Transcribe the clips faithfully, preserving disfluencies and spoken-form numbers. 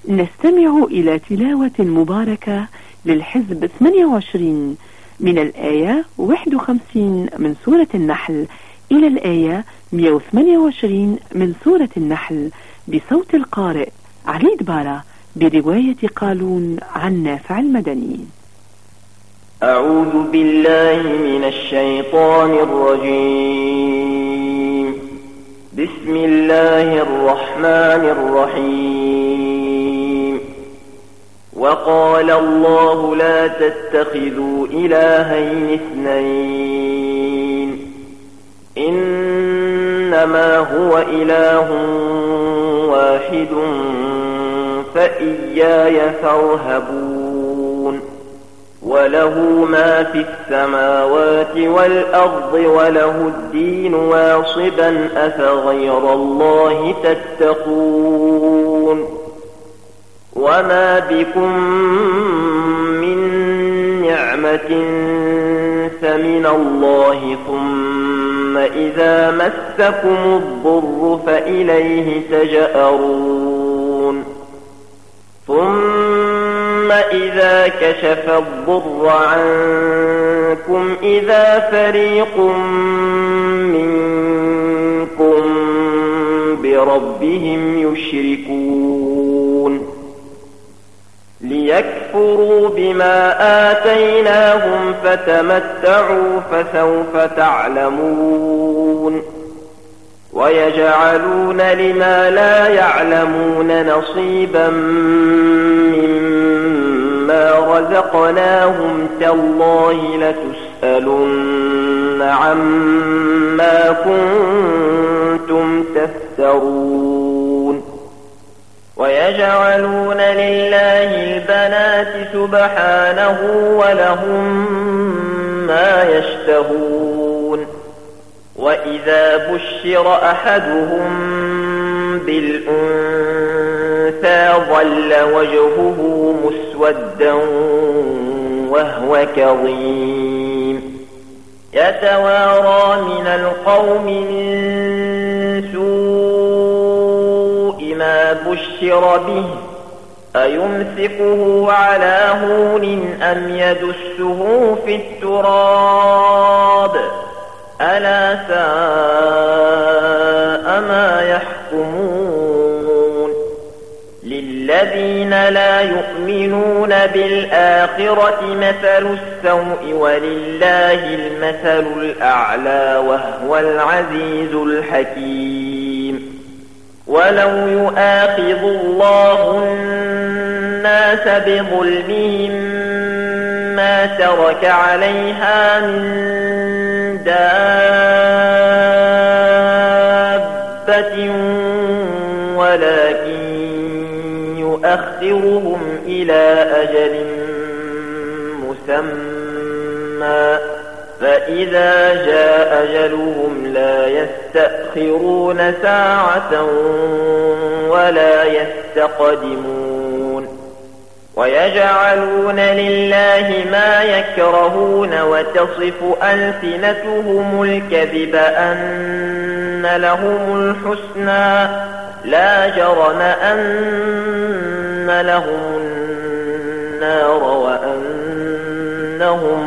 نستمع إلى تلاوة مباركة للحزب ثمانية وعشرين من الآية واحد وخمسين من سورة النحل إلى الآية مئة وثمانية وعشرين من سورة النحل بصوت القارئ علي دبارة برواية قالون عن نافع المدني. أعوذ بالله من الشيطان الرجيم. بسم الله الرحمن الرحيم. وقال الله لا تتخذوا إلهين اثنين إنما هو إله واحد فإياي فارهبون. وله ما في السماوات والأرض وله الدين واصبا أفغير الله تتقون. وما بكم من نعمة فمن الله ثم إذا مسكم الضر فإليه تجأرون. ثم إذا كشف الضر عنكم إذا فريق منكم بربهم يشركون. ليكفروا بما آتيناهم فتمتعوا فسوف تعلمون. ويجعلون لما لا يعلمون نصيبا مما رزقناهم تالله لتسألن عما كنتم تفترون. ويجعلون لله البنات سبحانه ولهم ما يشتهون. وإذا بشر أحدهم بالأنثى ظل وجهه مسودا وهو كظيم يتوارى من القوم من سوء ما بشر به أيمسكه على هون أم يدسه في التراب ألا ساء ما يحكمون. للذين لا يؤمنون بالآخرة مثل السوء ولله المثل الأعلى وهو العزيز الحكيم. ولو يؤاخذ الله الناس بظلمهم ما ترك عليها من دابة ولكن يؤخرهم إلى أجل مسمى فإذا جاء أجلهم لا يستأخرون ساعة ولا يستقدمون. ويجعلون لله ما يكرهون وتصف ألسنتهم الكذب أن لهم الحسنى لا جرم أن لهم النار وأنهم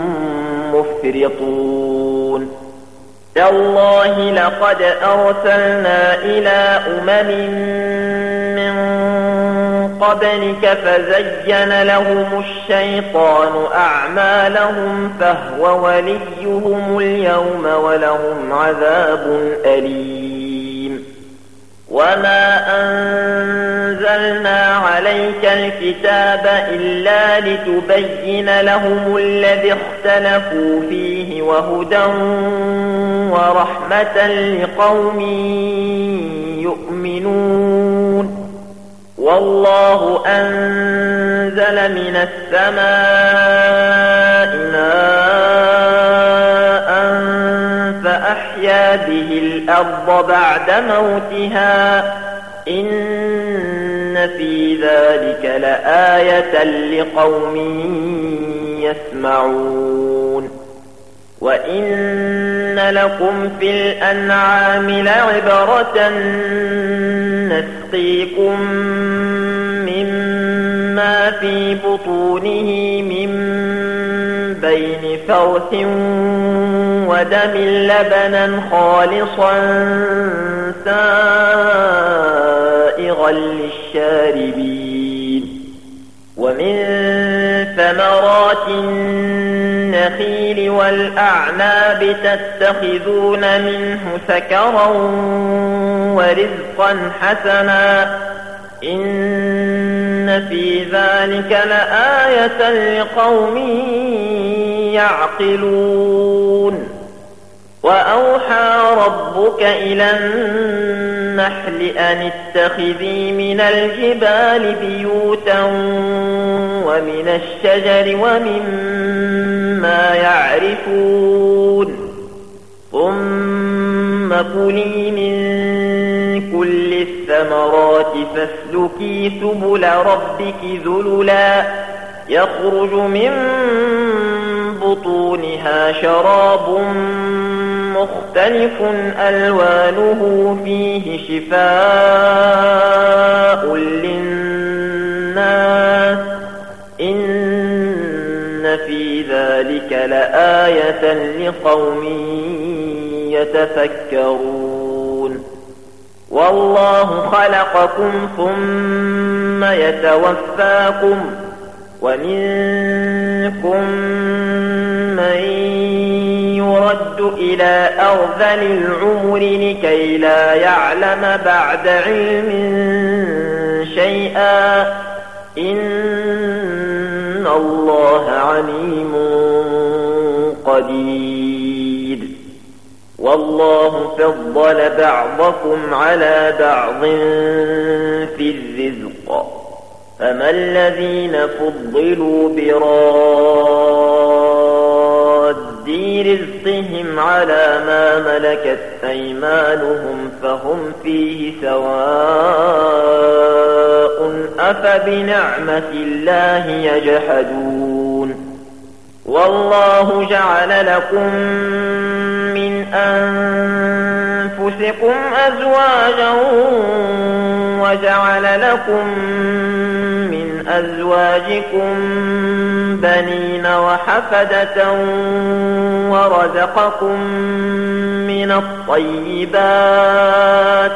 مفرطون. تالله لقد أرسلنا إلى أمم من قبلك فزين لهم الشيطان أعمالهم فهو وليهم اليوم ولهم عذاب أليم. وما أنزلنا عليك الكتاب إلا لتبين لهم الذي اختلفوا فيه وهدى ورحمة لقوم يؤمنون. والله أنزل من السماء ماء فأحيا به الأرض بعد موتها إن في ذلك لآية لقوم يسمعون. وإن لكم في الأنعام لعبرة نسقيكم ما في بطونه من بين فرث ودم لبنا خالصا سائغا للشاربين ومن ثمرات النخيل والأعناب تتخذون منه سكرا ورزقا حسنا إن في ذلك لآية لقوم يعقلون وأوحى ربك إلى النحل أن اتخذي من الجبال بيوتا ومن الشجر ومما يعرفون ثم كلي من كل الثمرات فاسلكي سبل ربك ذللا يخرج من بطونها شراب مختلف ألوانه فيه شفاء للناس إن في ذلك لآية لقوم يتفكرون والله خلقكم ثم يتوفاكم ومنكم من يرد إلى أرذل العمر لكي لا يعلم بعد علم شيئا إن الله عليم قدير والله فضل بعضكم على بعض في الرزق فما الذين فضلوا براد رزقهم على ما ملكت أيمانهم فهم فيه سواء أفبنعمة الله يجحدون والله جعل لكم من أنفسكم أزواجا وجعل لكم من أزواجكم بنين وحفدة ورزقكم من الطيبات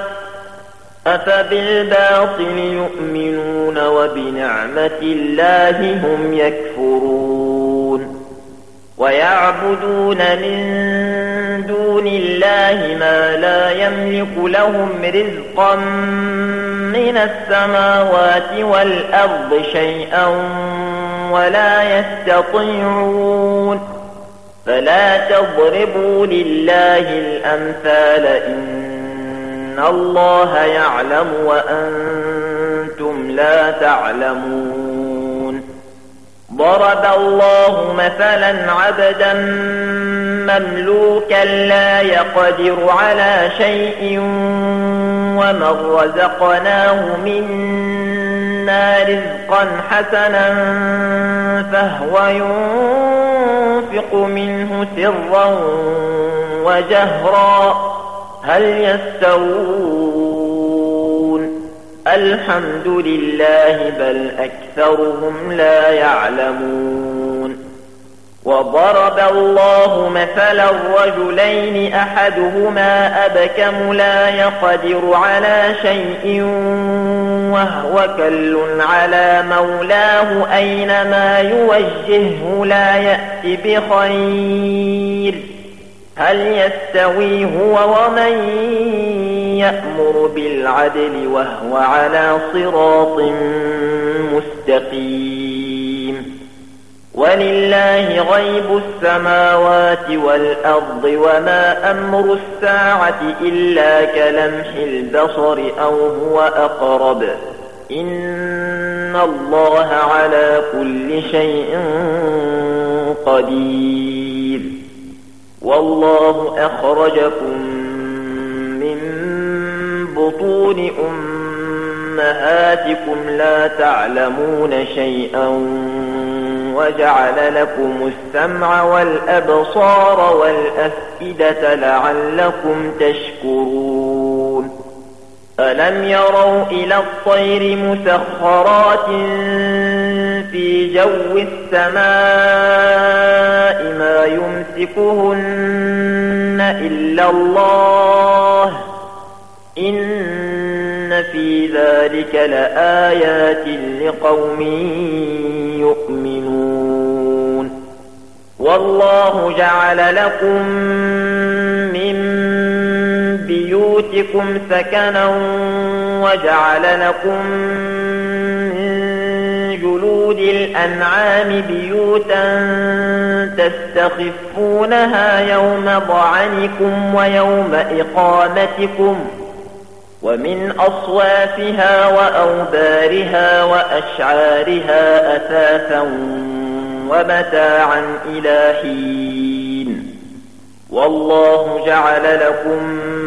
أفبالباطل يؤمنون وبنعمة الله هم يكفرون ويعبدون من دون الله ما لا يملك لهم رزقا من السماوات والأرض شيئا ولا يستطيعون فلا تضربوا لله الأمثال إن الله يعلم وأنتم لا تعلمون ضرب الله مثلا عبدا مملوكا لا يقدر على شيء ومن رزقناه منا رزقا حسنا فهو ينفق منه سرا وجهرا هل يستوون الحمد لله بل أكثرهم لا يعلمون وضرب الله مثلا الرجلين أحدهما أبكم لا يقدر على شيء وهو كل على مولاه أينما يوجهه لا يأتي بخير هل يستوي هو ومن يأمر بالعدل وهو على صراط مستقيم ولله غيب السماوات والأرض وما أمر الساعة إلا كلمح البصر أو هو أقرب إن الله على كل شيء قدير والله أخرجكم من بطون أمهاتكم لا تعلمون شيئا وجعل لكم السمع والأبصار والأفئدة لعلكم تشكرون ألم يروا إلى الطير مسخرات في جو السماء ما يمسكهن إلا الله إن في ذلك لآيات لقوم يؤمنون والله جعل لكم من بيوتكم سكنا وجعل لكم من جلود الأنعام بيوتا تستخفونها يوم ضعنكم ويوم إقامتكم ومن أصوافها وأوبارها وأشعارها أثاثا ومتاعا إلى حين والله جعل لكم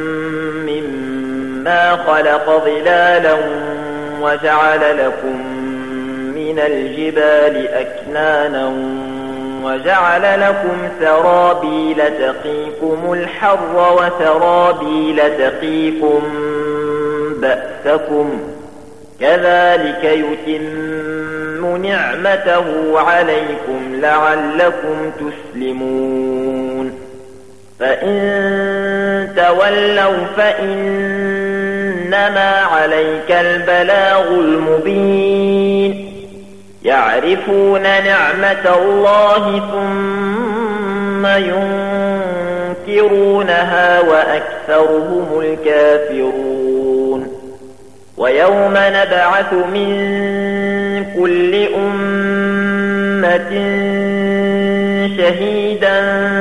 مما خلق ظلالا وجعل لكم من الجبال أكنانا وجعل لكم سرابيل تقيكم الحر وسرابيل تقيكم بأسكم كذلك يتم نعمته عليكم لعلكم تسلمون فإن تولوا فإنما عليك البلاغ المبين يعرفون نعمة الله ثم ينكرونها وأكثرهم الكافرون ويوم نبعث من كل أمة شهيدا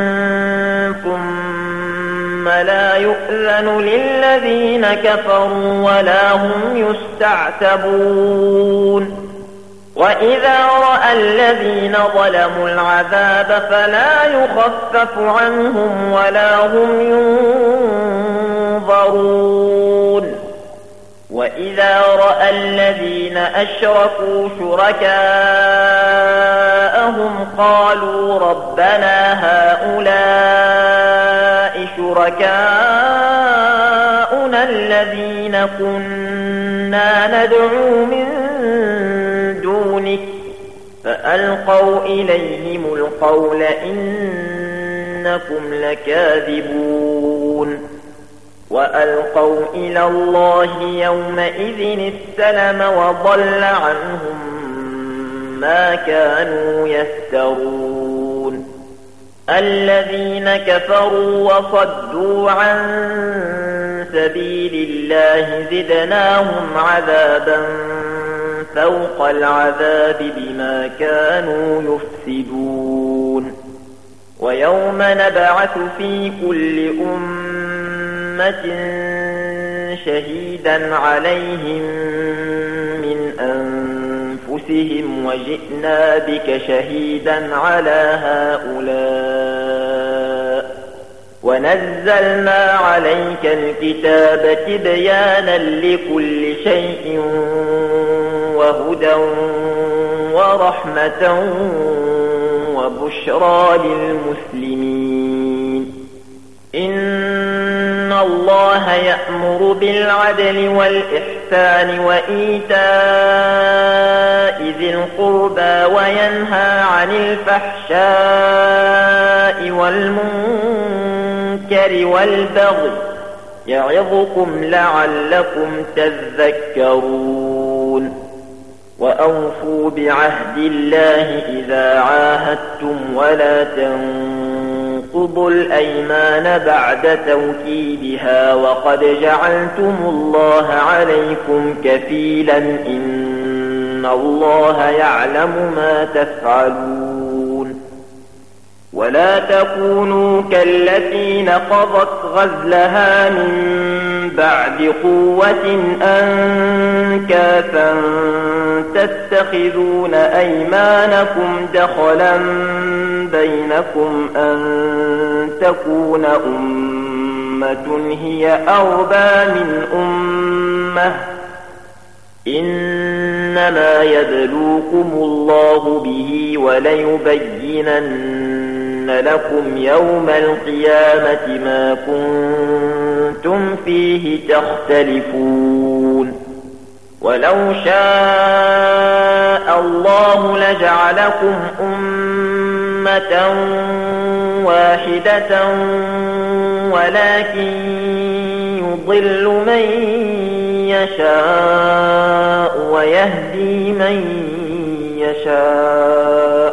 ثم لا يؤذن للذين كفروا ولا هم يستعتبون وإذا رأى الذين ظلموا العذاب فلا يخفف عنهم ولا هم ينظرون وإذا رأى الذين أشركوا شركاءهم قالوا ربنا هؤلاء شركاؤنا الذين كنا ندعو من دونك فألقوا إليهم القول إنكم لكاذبون وألقوا إلى الله يومئذ السلم وضل عنهم ما كانوا يفترون الذين كفروا وصدوا عن سبيل الله زدناهم عذابا فوق العذاب بما كانوا يفسدون ويوم نبعث في كل أمة شهيدا عليهم من أنفسهم وجئنا بك شهيدا على هؤلاء ونزلنا عليك الكتاب تبيانا لكل شيء وهدى ورحمة وبشرى للمسلمين إن الله يأمر بالعدل والإحسان وإيتاء ذي القربى وينهى عن الفحشاء والمنكر والبغي يعظكم لعلكم تذكرون وأوفوا بعهد الله إذا عاهدتم ولا تنقضوا الأيمان بعد توكيدها وقد جعلتم الله عليكم كفيلا إن الله يعلم ما تفعلون ولا تكونوا كالتي نقضت غزلها من بعد قوة أنكاثا تتخذون أيمانكم دخلا بينكم أن تكون أمة هي أربى من أمة إنما يبلوكم الله به وليبينن لكم يوم القيامة ما كنتم كنتم فيه تختلفون ولو شاء الله لجعلكم أمة واحدة ولكن يضل من يشاء ويهدي من يشاء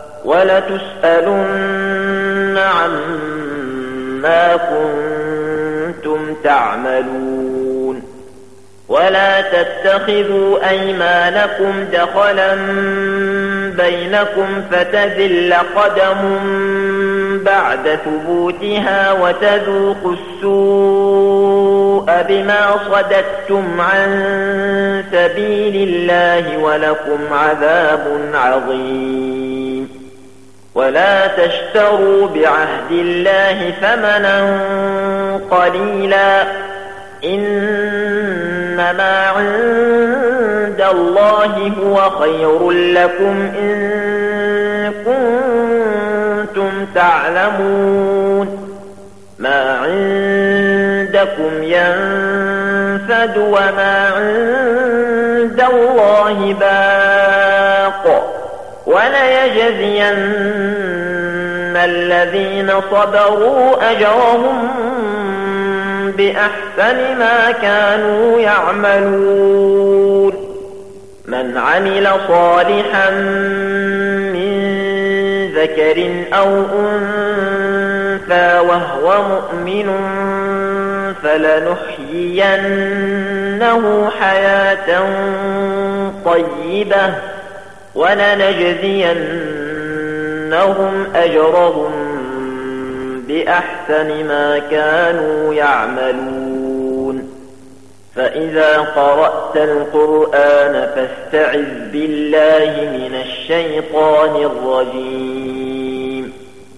ولتسألن عما كنتم تعملون ولا تتخذوا أيمانكم دخلا بينكم فتذل قدم بعد ثبوتها وتذوقوا السوء بما صددتم عن سبيل الله ولكم عذاب عظيم ولا تشتروا بعهد الله ثمنا قليلا إنما عند الله هو خير لكم إن كنتم تعلمون ما عندكم ينفد وما عند الله باق وليجزين الذين صبروا أجرهم بأحسن ما كانوا يعملون من عمل صالحا من ذكر أو أنثى وهو مؤمن فلنحيينه حياة طيبة ولنجزينهم أجرهم بأحسن ما كانوا يعملون فإذا قرأت القرآن فاستعذ بالله من الشيطان الرجيم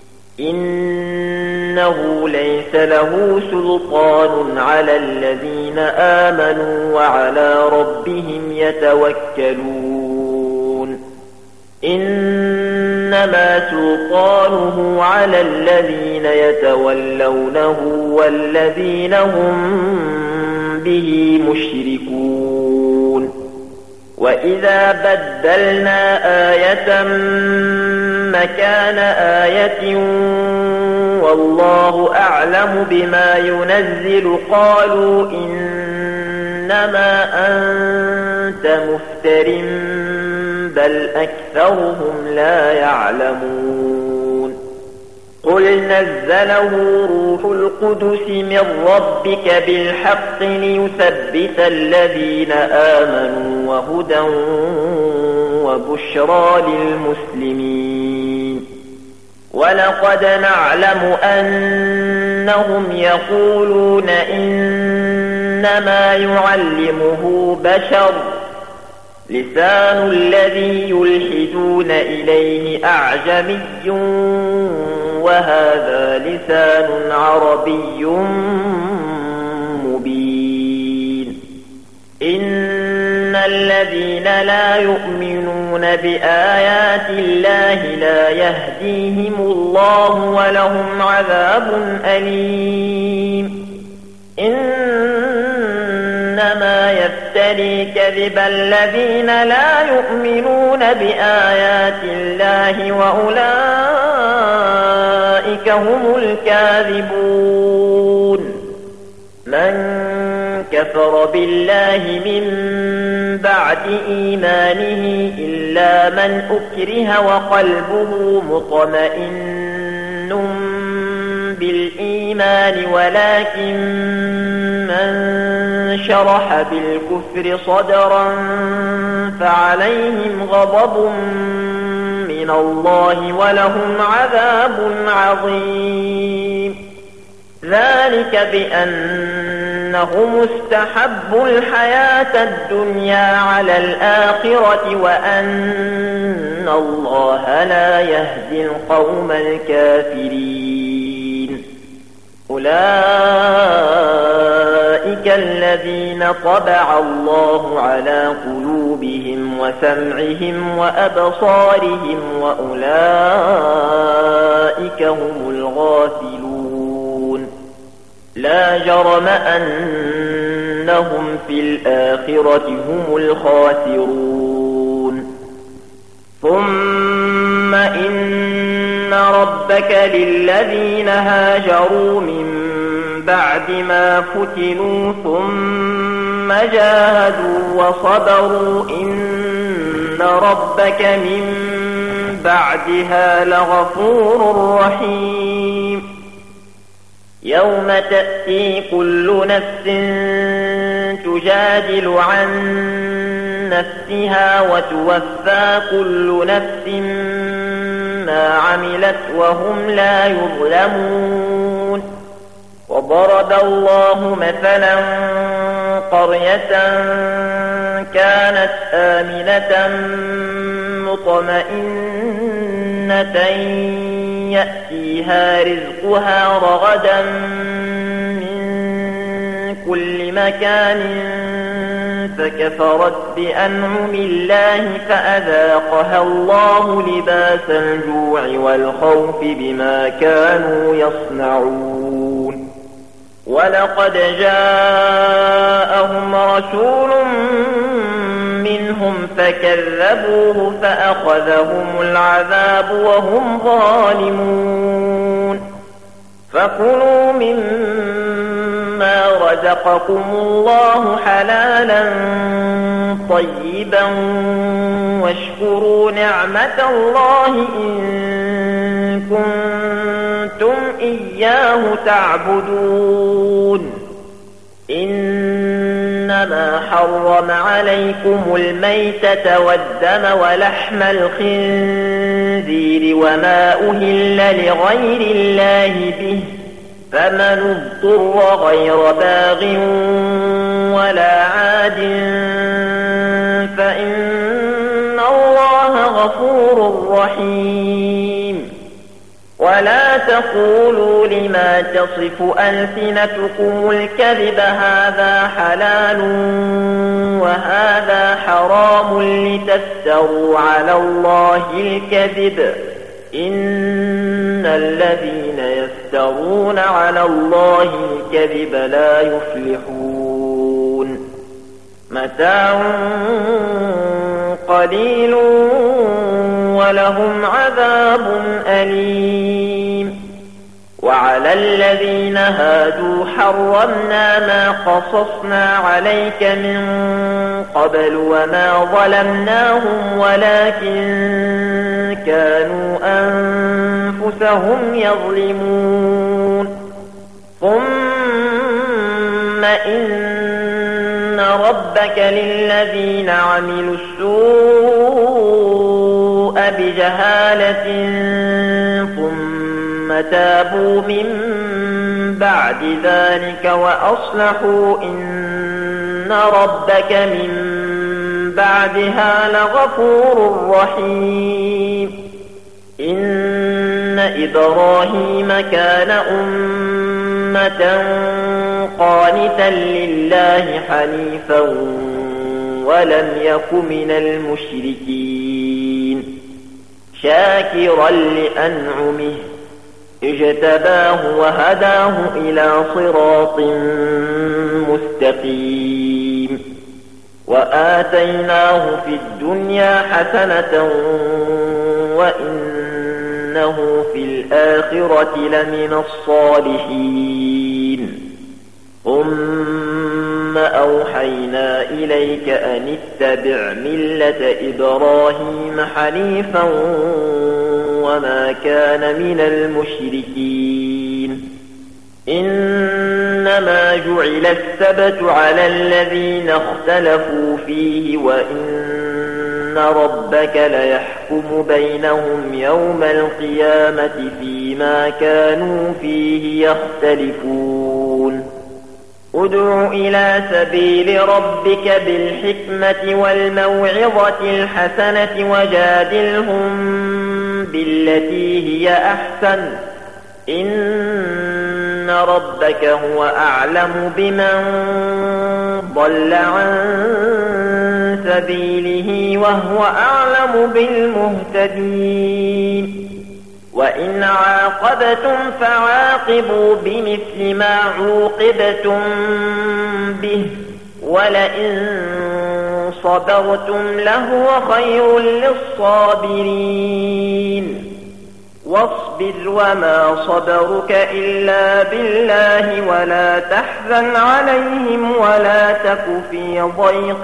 إنه ليس له سلطان على الذين آمنوا وعلى ربهم يتوكلون إنما سلطانه على الذين يتولونه والذين هم به مشركون وإذا بدلنا آية مكان آية والله أعلم بما ينزل قالوا إنما أنت مفتر بل أكثرهم لا يعلمون قل نزله روح القدس من ربك بالحق ليثبت الذين آمنوا وهدى وبشرى للمسلمين ولقد نعلم أنهم يقولون إنما يعلمه بشر لسان الذي يلحدون إليه أعجمي وهذا لسان عربي مبين إن الذين لا يؤمنون بآيات الله لا يهديهم الله ولهم عذاب أليم إنما يفتري كذب الذين لا يؤمنون بآيات الله وأولئك هم الكاذبون من كفر بالله من بعد إيمانه إلا من أكره وقلبه مطمئن بالإيمان ولكن من شرح بالكفر صدرا فعليهم غضب من الله ولهم عذاب عظيم ذلك بأنهم استحبوا الحياة الدنيا على الآخرة وأن الله لا يهدي القوم الكافرين أولئك الذين طبع الله على قلوبهم وسمعهم وأبصارهم وأولئك هم الغافلون لا جرم أنهم في الآخرة هم الخاسرون ثم إن ربك للذين هاجروا من بعد ما فتنوا ثم جاهدوا وصبروا إن ربك من بعدها لغفور رحيم يوم تأتي كل نفس تجادل عن نفسها وتوفى كل نفس ما عملت وهم لا يظلمون وضرب الله مثلا قرية كانت آمنة مطمئنة يأتيها رزقها رغدا من كل مكان فكفرت بأنعم الله فأذاقها الله لباس الجوع والخوف بما كانوا يصنعون ولقد جاءهم رسول منهم فكذبوه فأخذهم العذاب وهم ظالمون فكلوا مما رزقكم الله حلالا طيبا واشكروا نعمة الله إن كنتم إياه تعبدون إنما حرم عليكم الميتة والدم ولحم الخنزير وما أهل لغير الله به فمن اضطر غير باغ ولا عاد فإن الله غفور رحيم ولا تقولوا لما تصف ألسنتكم الكذب هذا حلال وهذا حرام لتفتروا على الله الكذب إن الذين يفترون على الله الكذب لا يفلحون متاع قليل ولهم عذاب أليم وعلى الذين هادوا حرمنا ما قصصنا عليك من قبل وما ظلمناهم ولكن كانوا أنفسهم يظلمون ثم إن ربك للذين عملوا السوء بجهالة ثم تابوا من بعد ذلك وأصلحوا إن ربك من بعدها لغفور رحيم إن إبراهيم كان أمة قانتا لله حنيفا ولم يك من المشركين شاكرا لأنعمه اجتباه وهداه إلى صراط مستقيم وآتيناه في الدنيا حسنة وإنه في الآخرة لمن الصالحين ثم أوحينا إليك أن اتبع ملة إبراهيم حنيفا وما كان من المشركين إنما جعل السبت على الذين اختلفوا فيه وإن ربك ليحكم بينهم يوم القيامة فيما كانوا فيه يختلفون ادع إلى سبيل ربك بالحكمة والموعظة الحسنة وجادلهم بالتي هي أحسن إن ربك هو أعلم بمن ضل عن سبيله وهو أعلم بالمهتدين وإن عاقبتم فعاقبوا بمثل ما عوقبتم به ولئن صبرتم لهو خير للصابرين واصبر وما صبرك إلا بالله ولا تحزن عليهم ولا تك في ضيق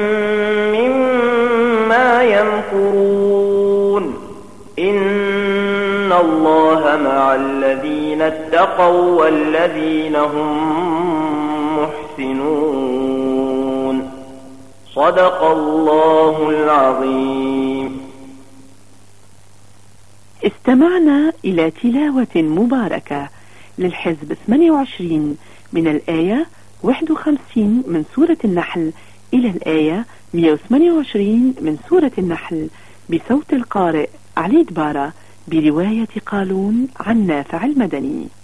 مما يمكرون إن الله مع الذين اتقوا والذين هم محسنون صدق الله العظيم. استمعنا إلى تلاوة مباركة للحزب ثمانية وعشرين من الآية واحد وخمسين من سورة النحل إلى الآية مئة وثمانية وعشرين من سورة النحل بصوت القارئ علي دبارة برواية قالون عن نافع المدني.